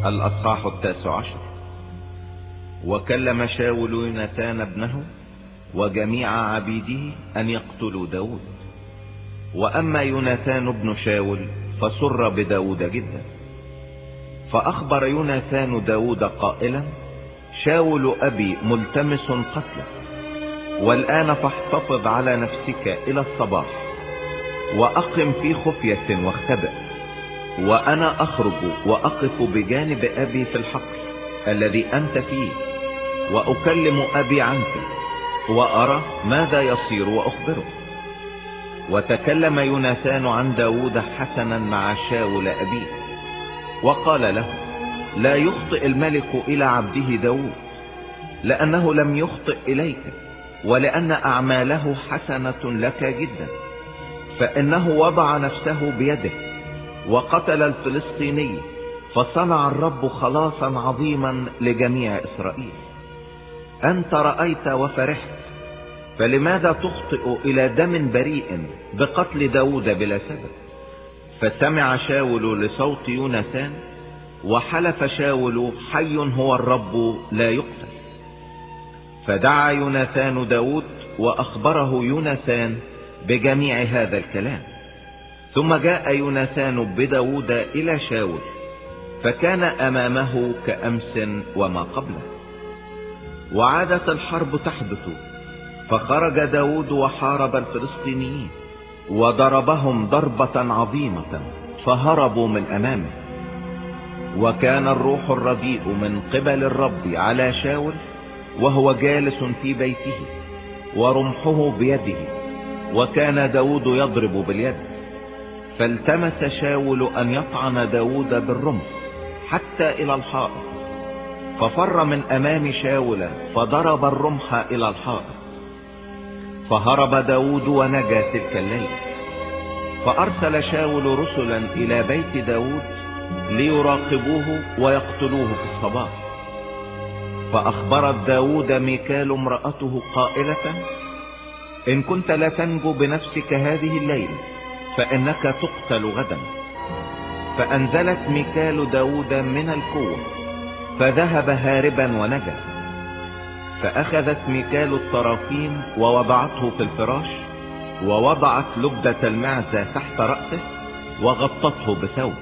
الأصحاح 19. وكلم شاول يوناثان ابنه وجميع عبيده أن يقتلوا داود. وأما يوناثان ابن شاول فسر بداود جدا، فأخبر يوناثان داود قائلا: شاول أبي ملتمس قتله، والآن فاحتفظ على نفسك إلى الصباح، وأقم في خفية واختبئ، وأنا أخرج وأقف بجانب أبي في الحقل الذي أنت فيه، وأكلم أبي عنك، وأرى ماذا يصير وأخبره. وتكلم يوناثان عن داود حسنا مع شاول أبيه، وقال له: لا يخطئ الملك إلى عبده داود، لأنه لم يخطئ إليك، ولأن أعماله حسنة لك جدا، فإنه وضع نفسه بيده وقتل الفلسطيني، فصنع الرب خلاصا عظيما لجميع إسرائيل. أنت رأيت وفرحت، فلماذا تخطئ إلى دم بريء بقتل داود بلا سبب؟ فسمع شاول لصوت يوناثان، وحلف شاول: حي هو الرب لا يقتل. فدعا يوناثان داود وأخبره يوناثان بجميع هذا الكلام. ثم جاء يوناثان بداود إلى شاول، فكان أمامه كأمس وما قبله. وعادت الحرب تحدث، فخرج داود وحارب الفلسطينيين وضربهم ضربة عظيمة، فهربوا من أمامه. وكان الروح الرديء من قبل الرب على شاول وهو جالس في بيته، ورمحه بيده، وكان داود يضرب باليد. فالتمس شاول أن يطعن داود بالرمح حتى إلى الحائط، ففر من أمام شاول فضرب الرمح إلى الحائط، فهرب داود ونجا تلك الليل. فأرسل شاول رسلا إلى بيت داود ليراقبوه ويقتلوه في الصباح. فأخبرت داود ميكال امرأته قائلة: إن كنت لا تنجو بنفسك هذه الليلة فإنك تقتل غدا. فأنزلت ميكال داود من القوة، فذهب هاربا ونجا. فأخذت ميكال الطرافين ووضعته في الفراش، ووضعت لبدة المعزة تحت رأسه، وغطته بثوب.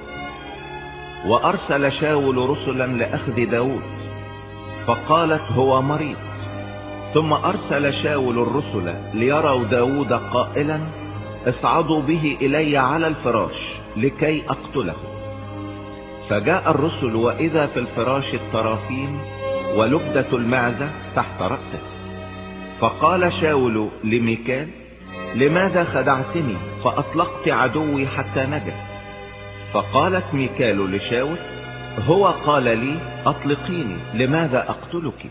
وأرسل شاول رسلا لأخذ داود، فقالت: هو مريض. ثم أرسل شاول الرسل ليروا داود قائلا: اصعدوا به إلي على الفراش لكي أقتله. فجاء الرسل، وإذا في الفراش الطرافين ولبدة المعزة تحت رأسه. فقال شاول لميكال: لماذا خدعتني فأطلقت عدوي حتى نجا؟ فقالت ميكال لشاول: هو قال لي أطلقيني، لماذا أقتلك؟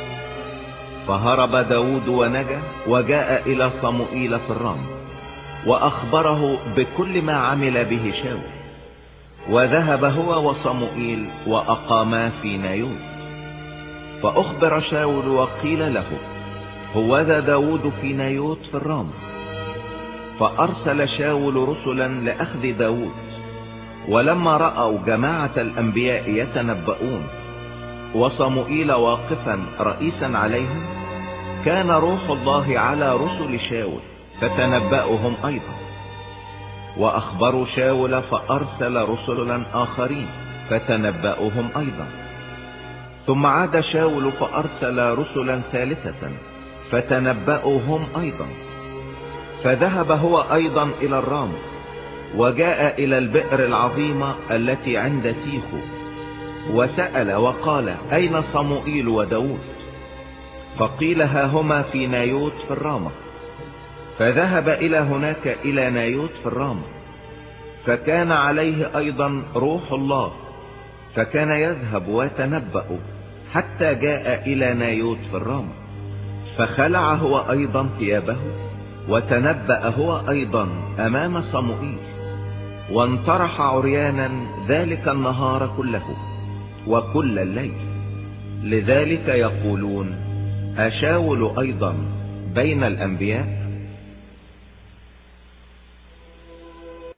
فهرب داود ونجا، وجاء إلى صموئيل في الرام، وأخبره بكل ما عمل به شاول. وذهب هو وصموئيل وأقاما في نايوت. فأخبر شاول وقيل له: هوذا داود في نايوت في الرام. فأرسل شاول رسلا لأخذ داود. ولما رأوا جماعة الأنبياء يتنبؤون وصموئيل واقفا رئيسا عليهم، كان روح الله على رسل شاول فتنبأهم أيضا. وأخبروا شاول، فأرسل رسلا آخرين فتنبأهم أيضا. ثم عاد شاول فأرسل رسلا ثالثة فتنبأهم أيضا. فذهب هو أيضا إلى الرام، وجاء إلى البئر العظيمة التي عند سيخو، وسأل وقال: أين صموئيل وداود؟ فقيل: ها هما في نايوت في الرامة. فذهب إلى هناك إلى نايوت في الرامة، فكان عليه أيضا روح الله، فكان يذهب ويتنبأ حتى جاء إلى نايوت في الرامة. فخلع هو أيضا ثيابه، وتنبأ هو أيضا أمام صموئيل، وانطرح عريانا ذلك النهار كله وكل الليل. لذلك يقولون: أشاول أيضا بين الأنبياء؟